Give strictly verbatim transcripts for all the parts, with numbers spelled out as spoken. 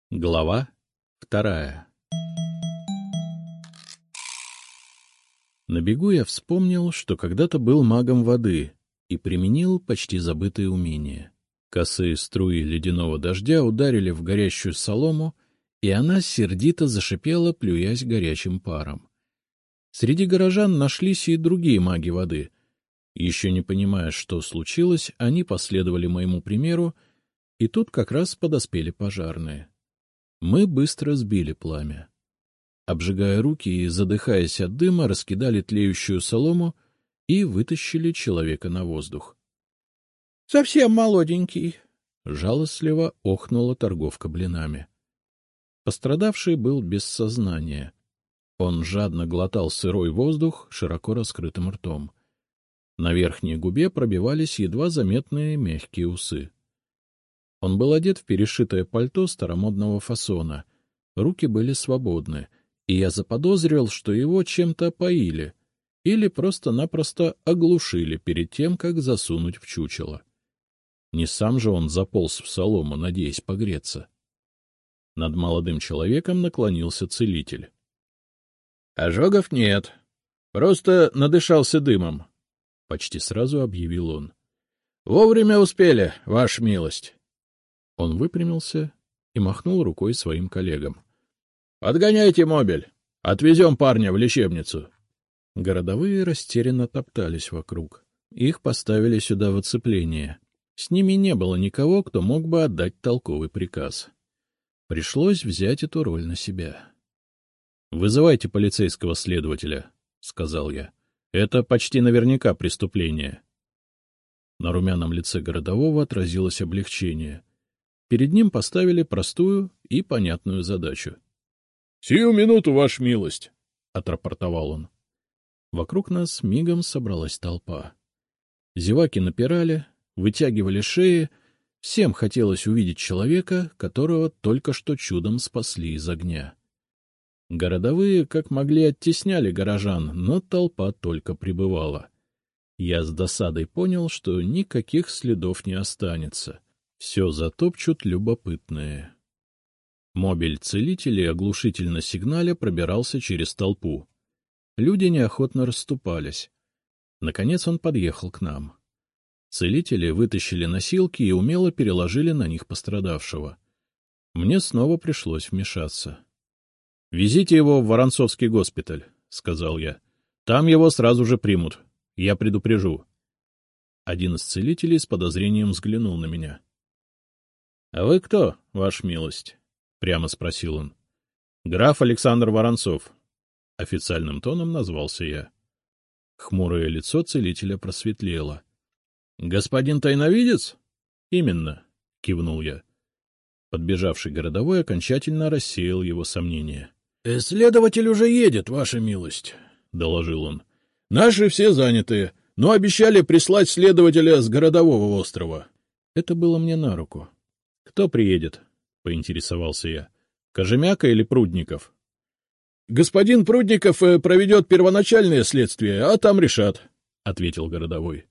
Глава вторая. На бегу я вспомнил, что когда-то был магом воды и применил почти забытые умения. Косые струи ледяного дождя ударили в горящую солому, и она сердито зашипела, плюясь горячим паром. Среди горожан нашлись и другие маги воды. Еще не понимая, что случилось, они последовали моему примеру, и тут как раз подоспели пожарные. Мы быстро сбили пламя. Обжигая руки и задыхаясь от дыма, раскидали тлеющую солому и вытащили человека на воздух. — Совсем молоденький! — жалостливо охнула торговка блинами. Пострадавший был без сознания. Он жадно глотал сырой воздух широко раскрытым ртом. На верхней губе пробивались едва заметные мягкие усы. Он был одет в перешитое пальто старомодного фасона. Руки были свободны, и я заподозрил, что его чем-то поили или просто-напросто оглушили перед тем, как засунуть в чучело. Не сам же он заполз в солому, надеясь погреться. Над молодым человеком наклонился целитель. — Ожогов нет, просто надышался дымом, — почти сразу объявил он. — Вовремя успели, ваша милость. Он выпрямился и махнул рукой своим коллегам. — Подгоняйте мобиль, отвезем парня в лечебницу. Городовые растерянно топтались вокруг. Их поставили сюда в оцепление. С ними не было никого, кто мог бы отдать толковый приказ. Пришлось взять эту роль на себя. — Вызывайте полицейского следователя, — сказал я. — Это почти наверняка преступление. На румяном лице городового отразилось облегчение. Перед ним поставили простую и понятную задачу. — Сию минуту, ваша милость! — отрапортовал он. Вокруг нас мигом собралась толпа. Зеваки напирали, вытягивали шеи. Всем хотелось увидеть человека, которого только что чудом спасли из огня. Городовые, как могли, оттесняли горожан, но толпа только прибывала. Я с досадой понял, что никаких следов не останется. Все затопчут любопытные. Мобиль целителей оглушительно сигналя пробирался через толпу. Люди неохотно расступались. Наконец он подъехал к нам. Целители вытащили носилки и умело переложили на них пострадавшего. Мне снова пришлось вмешаться. — Везите его в Воронцовский госпиталь, — сказал я. — Там его сразу же примут. Я предупрежу. Один из целителей с подозрением взглянул на меня. — А вы кто, ваша милость? — прямо спросил он. — Граф Александр Воронцов. Официальным тоном назвался я. Хмурое лицо целителя просветлело. — Господин тайновидец? — Именно, — кивнул я. Подбежавший городовой окончательно рассеял его сомнения. — Следователь уже едет, ваша милость, — доложил он. — Наши все заняты, но обещали прислать следователя с городового острова. Это было мне на руку. — Кто приедет? — поинтересовался я. — Кожемяка или Прудников? — Господин Прудников проведет первоначальное следствие, а там решат, — ответил городовой.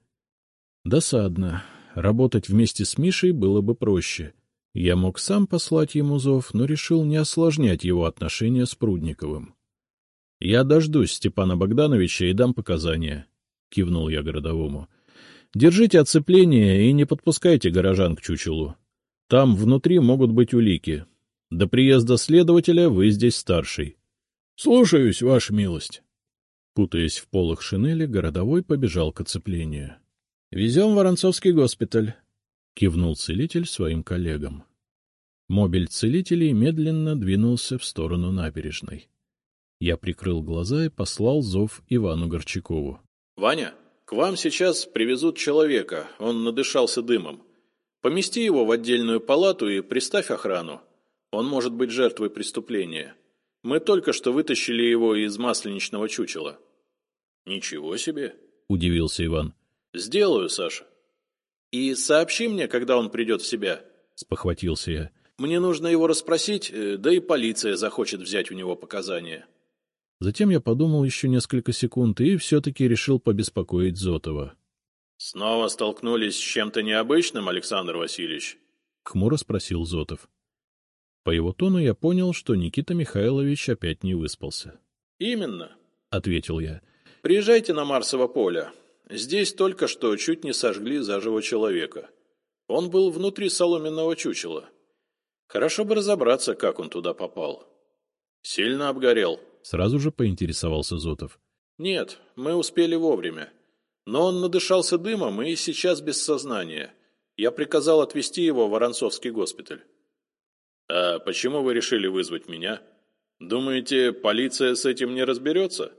Досадно. Работать вместе с Мишей было бы проще. Я мог сам послать ему зов, но решил не осложнять его отношения с Прудниковым. — Я дождусь Степана Богдановича и дам показания, — кивнул я городовому. — Держите оцепление и не подпускайте горожан к чучелу. Там внутри могут быть улики. До приезда следователя вы здесь старший. — Слушаюсь, ваша милость. Путаясь в полах шинели, городовой побежал к оцеплению. — Везем в Воронцовский госпиталь, — кивнул целитель своим коллегам. Мобиль целителей медленно двинулся в сторону набережной. Я прикрыл глаза и послал зов Ивану Горчакову. — Ваня, к вам сейчас привезут человека, он надышался дымом. Помести его в отдельную палату и приставь охрану. Он может быть жертвой преступления. Мы только что вытащили его из масленичного чучела. — Ничего себе! — удивился Иван. — Сделаю, Саша. — И сообщи мне, когда он придет в себя, — спохватился я. — Мне нужно его расспросить, да и полиция захочет взять у него показания. Затем я подумал еще несколько секунд и все-таки решил побеспокоить Зотова. — Снова столкнулись с чем-то необычным, Александр Васильевич? — хмуро спросил Зотов. — По его тону я понял, что Никита Михайлович опять не выспался. — Именно, — ответил я. — Приезжайте на Марсово поле. Здесь только что чуть не сожгли заживо человека. Он был внутри соломенного чучела. Хорошо бы разобраться, как он туда попал. — Сильно обгорел? — сразу же поинтересовался Зотов. — Нет, мы успели вовремя. Но он надышался дымом и сейчас без сознания. Я приказал отвезти его в Воронцовский госпиталь. — А почему вы решили вызвать меня? Думаете, полиция с этим не разберется?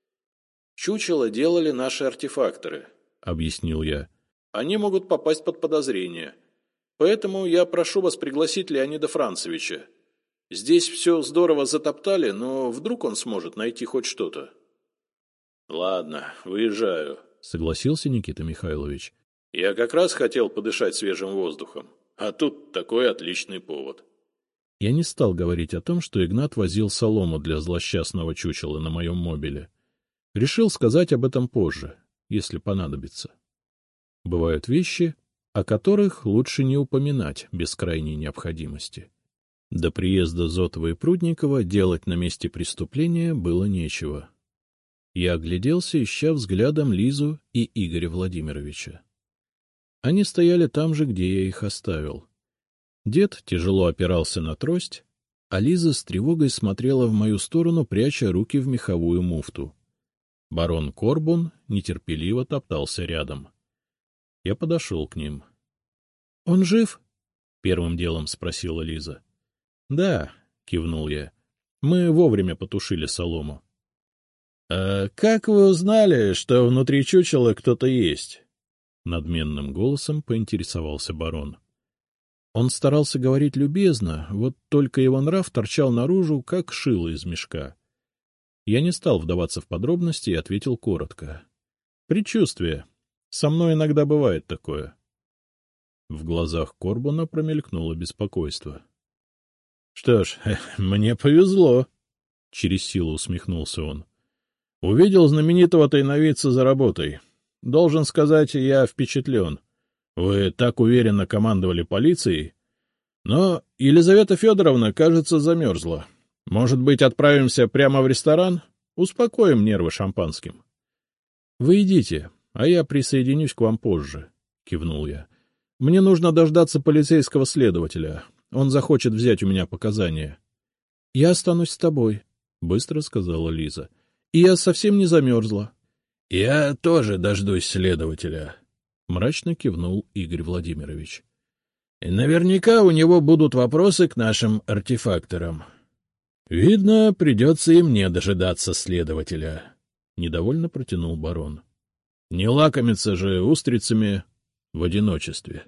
— Чучело делали наши артефакторы, — объяснил я. — Они могут попасть под подозрение. Поэтому я прошу вас пригласить Леонида Францевича. Здесь все здорово затоптали, но вдруг он сможет найти хоть что-то. — Ладно, выезжаю, — согласился Никита Михайлович. — Я как раз хотел подышать свежим воздухом, а тут такой отличный повод. Я не стал говорить о том, что Игнат возил солому для злосчастного чучела на моем мобиле. Решил сказать об этом позже, если понадобится. Бывают вещи, о которых лучше не упоминать без крайней необходимости. До приезда Зотова и Прудникова делать на месте преступления было нечего. Я огляделся, ища взглядом Лизу и Игоря Владимировича. Они стояли там же, где я их оставил. Дед тяжело опирался на трость, а Лиза с тревогой смотрела в мою сторону, пряча руки в меховую муфту. Барон Корбун нетерпеливо топтался рядом. Я подошел к ним. — Он жив? — первым делом спросила Лиза. — Да, — кивнул я. — Мы вовремя потушили солому. — А как вы узнали, что внутри чучела кто-то есть? — надменным голосом поинтересовался барон. Он старался говорить любезно, вот только его нрав торчал наружу, как шило из мешка. Я не стал вдаваться в подробности и ответил коротко. — Предчувствие. Со мной иногда бывает такое. В глазах Корбуна промелькнуло беспокойство. — Что ж, мне повезло, — через силу усмехнулся он. — Увидел знаменитого тайновидца за работой. Должен сказать, я впечатлен. Вы так уверенно командовали полицией. Но Елизавета Федоровна, кажется, замерзла. Может быть, отправимся прямо в ресторан? Успокоим нервы шампанским. — Вы идите, а я присоединюсь к вам позже, — кивнул я. — Мне нужно дождаться полицейского следователя. Он захочет взять у меня показания. — Я останусь с тобой, — быстро сказала Лиза. — И я совсем не замерзла. — Я тоже дождусь следователя, — мрачно кивнул Игорь Владимирович. — Наверняка у него будут вопросы к нашим артефакторам. — Видно, придется и мне дожидаться следователя, — недовольно протянул барон. — Не лакомиться же устрицами в одиночестве.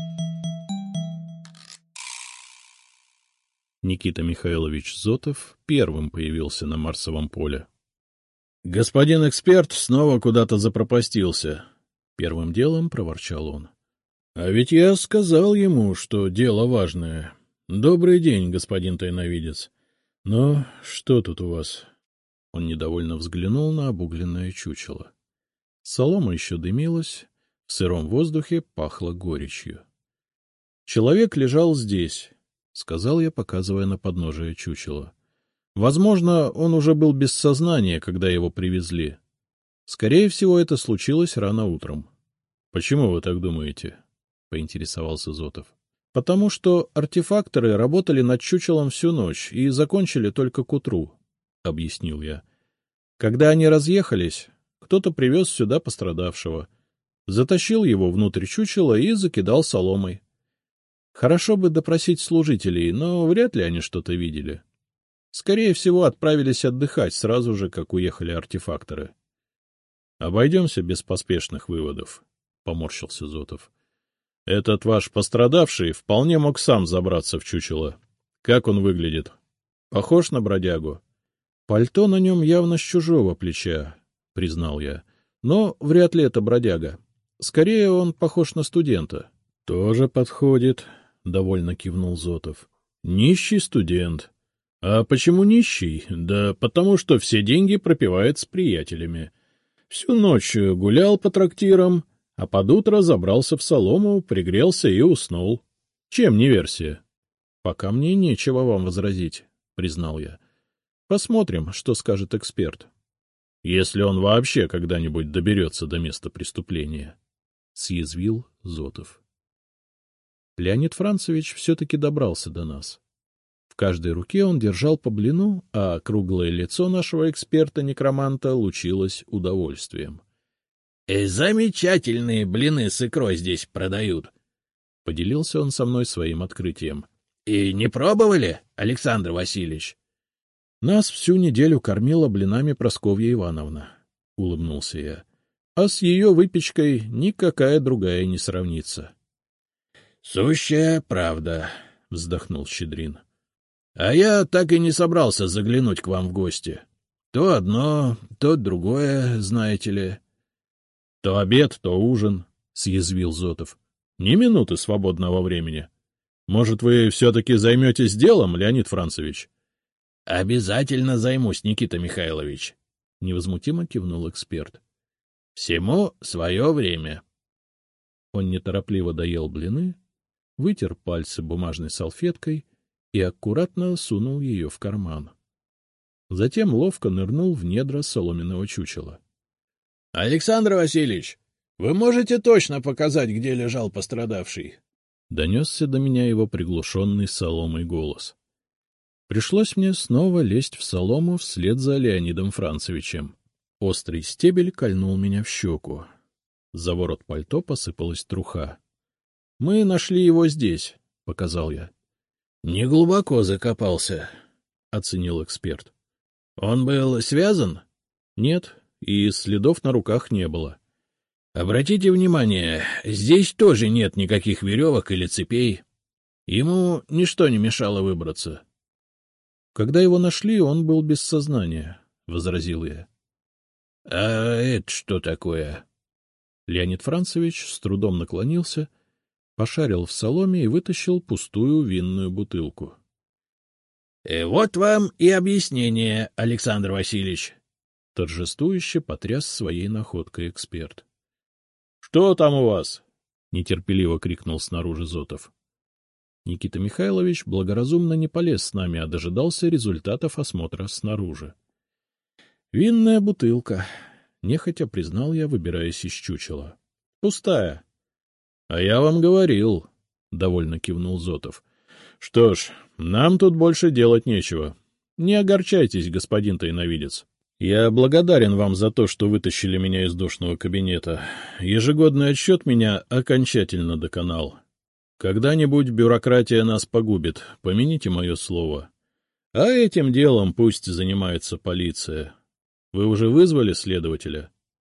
Никита Михайлович Зотов первым появился на Марсовом поле. — Господин эксперт снова куда-то запропастился, — первым делом проворчал он. — А ведь я сказал ему, что дело важное. Добрый день, господин тайновидец. Но что тут у вас? Он недовольно взглянул на обугленное чучело. Солома еще дымилась, в сыром воздухе пахло горечью. — Человек лежал здесь, — сказал я, показывая на подножие чучела. Возможно, он уже был без сознания, когда его привезли. Скорее всего, это случилось рано утром. — Почему вы так думаете? — поинтересовался Зотов. — Потому что артефакторы работали над чучелом всю ночь и закончили только к утру, — объяснил я. Когда они разъехались, кто-то привез сюда пострадавшего, затащил его внутрь чучела и закидал соломой. Хорошо бы допросить служителей, но вряд ли они что-то видели. Скорее всего, отправились отдыхать сразу же, как уехали артефакторы. — Обойдемся без поспешных выводов, — поморщился Зотов. — Этот ваш пострадавший вполне мог сам забраться в чучело. Как он выглядит? Похож на бродягу? — Пальто на нем явно с чужого плеча, — признал я. Но вряд ли это бродяга. Скорее, он похож на студента. — Тоже подходит, — довольно кивнул Зотов. — Нищий студент. А почему нищий? Да потому что все деньги пропивает с приятелями. Всю ночь гулял по трактирам, а под утро забрался в солому, пригрелся и уснул. Чем не версия? — Пока мне нечего вам возразить, — признал я. — Посмотрим, что скажет эксперт. Если он вообще когда-нибудь доберется до места преступления, — съязвил Зотов. Леонид Францевич все-таки добрался до нас. В каждой руке он держал по блину, а круглое лицо нашего эксперта-некроманта лучилось удовольствием. — Замечательные блины с икрой здесь продают, — поделился он со мной своим открытием. — И не пробовали, Александр Васильевич? — Нас всю неделю кормила блинами Прасковья Ивановна, — улыбнулся я. — А с ее выпечкой никакая другая не сравнится. — Сущая правда, — вздохнул Щедрин. — А я так и не собрался заглянуть к вам в гости. То одно, то другое, знаете ли. — То обед, то ужин, — съязвил Зотов. — Ни минуты свободного времени. Может, вы все-таки займетесь делом, Леонид Францевич? — Обязательно займусь, Никита Михайлович, — невозмутимо кивнул эксперт. — Всему свое время. Он неторопливо доел блины, вытер пальцы бумажной салфеткой и аккуратно сунул ее в карман. Затем ловко нырнул в недра соломенного чучела. — Александр Васильевич, вы можете точно показать, где лежал пострадавший? — донесся до меня его приглушенный соломой голос. Пришлось мне снова лезть в солому вслед за Леонидом Францевичем. Острый стебель кольнул меня в щеку. За ворот пальто посыпалась труха. — Мы нашли его здесь, — показал я. — Не глубоко закопался, — оценил эксперт. — Он был связан? — Нет, и следов на руках не было. — Обратите внимание, здесь тоже нет никаких веревок или цепей. Ему ничто не мешало выбраться. — Когда его нашли, он был без сознания, — возразил я. — А это что такое? Леонид Францевич с трудом наклонился, пошарил в соломе и вытащил пустую винную бутылку. — Вот вам и объяснение, Александр Васильевич, — торжествующе потряс своей находкой эксперт. — Что там у вас? — нетерпеливо крикнул снаружи Зотов. Никита Михайлович благоразумно не полез с нами, а дожидался результатов осмотра снаружи. — Винная бутылка, — нехотя признал я, выбираясь из чучела. — Пустая. — А я вам говорил, — довольно кивнул Зотов. — Что ж, нам тут больше делать нечего. Не огорчайтесь, господин тайновидец. Я благодарен вам за то, что вытащили меня из душного кабинета. Ежегодный отчет меня окончательно доконал. Когда-нибудь бюрократия нас погубит, помяните мое слово. А этим делом пусть занимается полиция. Вы уже вызвали следователя?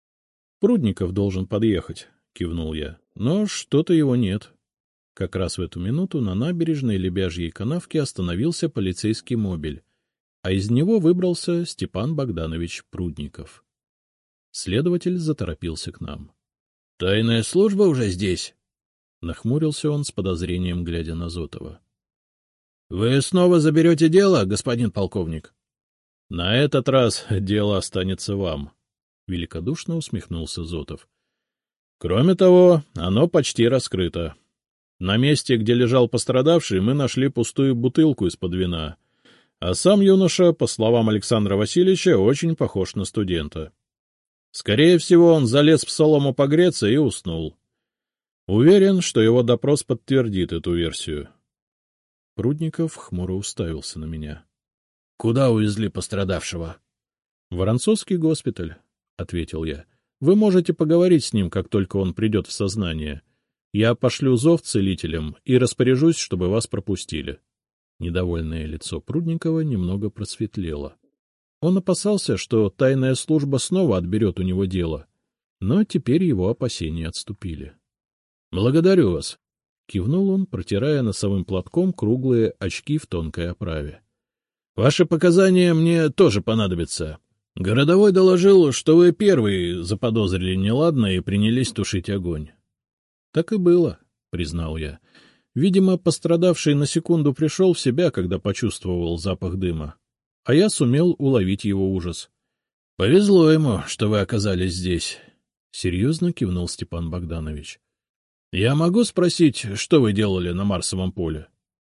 — Прудников должен подъехать, — кивнул я, — но что-то его нет. Как раз в эту минуту на набережной Лебяжьей канавки остановился полицейский мобиль, а из него выбрался Степан Богданович Прудников. Следователь заторопился к нам. — Тайная служба уже здесь? — нахмурился он с подозрением, глядя на Зотова. — Вы снова заберете дело, господин полковник? — На этот раз дело останется вам, — великодушно усмехнулся Зотов. — Кроме того, оно почти раскрыто. На месте, где лежал пострадавший, мы нашли пустую бутылку из-под вина, а сам юноша, по словам Александра Васильевича, очень похож на студента. Скорее всего, он залез в солому погреться и уснул. Уверен, что его допрос подтвердит эту версию. Прудников хмуро уставился на меня. — Куда увезли пострадавшего? — В Воронцовский госпиталь, — ответил я. — Вы можете поговорить с ним, как только он придет в сознание. Я пошлю зов целителям и распоряжусь, чтобы вас пропустили. Недовольное лицо Прудникова немного просветлело. Он опасался, что тайная служба снова отберет у него дело, но теперь его опасения отступили. — Благодарю вас, — кивнул он, протирая носовым платком круглые очки в тонкой оправе. — Ваши показания мне тоже понадобятся. Городовой доложил, что вы первый заподозрили неладное и принялись тушить огонь. — Так и было, — признал я. Видимо, пострадавший на секунду пришел в себя, когда почувствовал запах дыма, а я сумел уловить его ужас. — Повезло ему, что вы оказались здесь, — серьезно кивнул Степан Богданович. — Я могу спросить, что вы делали на Марсовом поле?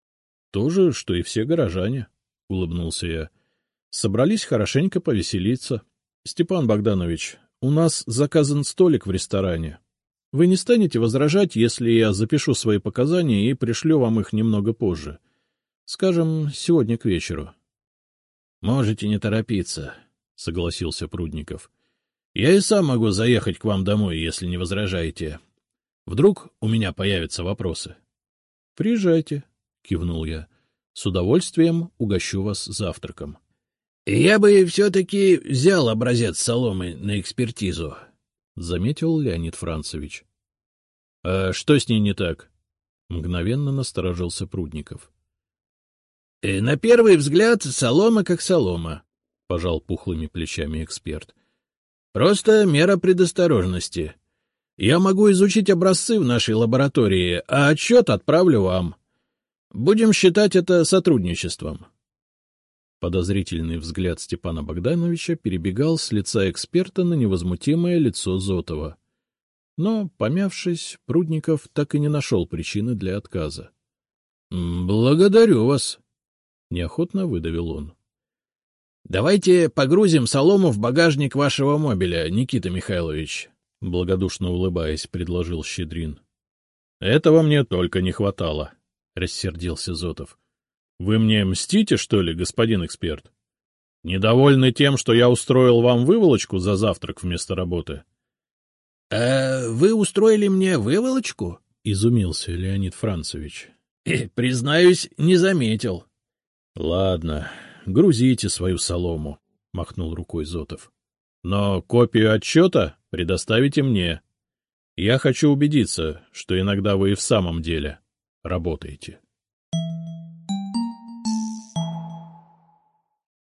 — То же, что и все горожане, — улыбнулся я. — Собрались хорошенько повеселиться. Степан Богданович, у нас заказан столик в ресторане. Вы не станете возражать, если я запишу свои показания и пришлю вам их немного позже? Скажем, сегодня к вечеру. — Можете не торопиться, — согласился Прудников. — Я и сам могу заехать к вам домой, если не возражаете. Вдруг у меня появятся вопросы. — Приезжайте, — кивнул я. — С удовольствием угощу вас завтраком. — Я бы все-таки взял образец соломы на экспертизу, — заметил Леонид Францевич. — А что с ней не так? — мгновенно насторожился Прудников. — На первый взгляд солома как солома, — пожал пухлыми плечами эксперт. — Просто мера предосторожности. Я могу изучить образцы в нашей лаборатории, а отчет отправлю вам. Будем считать это сотрудничеством. Подозрительный взгляд Степана Богдановича перебегал с лица эксперта на невозмутимое лицо Зотова. Но, помявшись, Прудников так и не нашел причины для отказа. — Благодарю вас, — неохотно выдавил он. — Давайте погрузим солому в багажник вашего мобиля, Никита Михайлович, — благодушно улыбаясь, предложил Щедрин. — Этого мне только не хватало, — рассердился Зотов. — Вы мне мстите, что ли, господин эксперт? Недовольны тем, что я устроил вам выволочку за завтрак вместо работы? — А вы устроили мне выволочку? — изумился Леонид Францевич. — Признаюсь, не заметил. — Ладно, грузите свою солому, — махнул рукой Зотов. — Но копию отчета предоставите мне. Я хочу убедиться, что иногда вы и в самом деле работаете.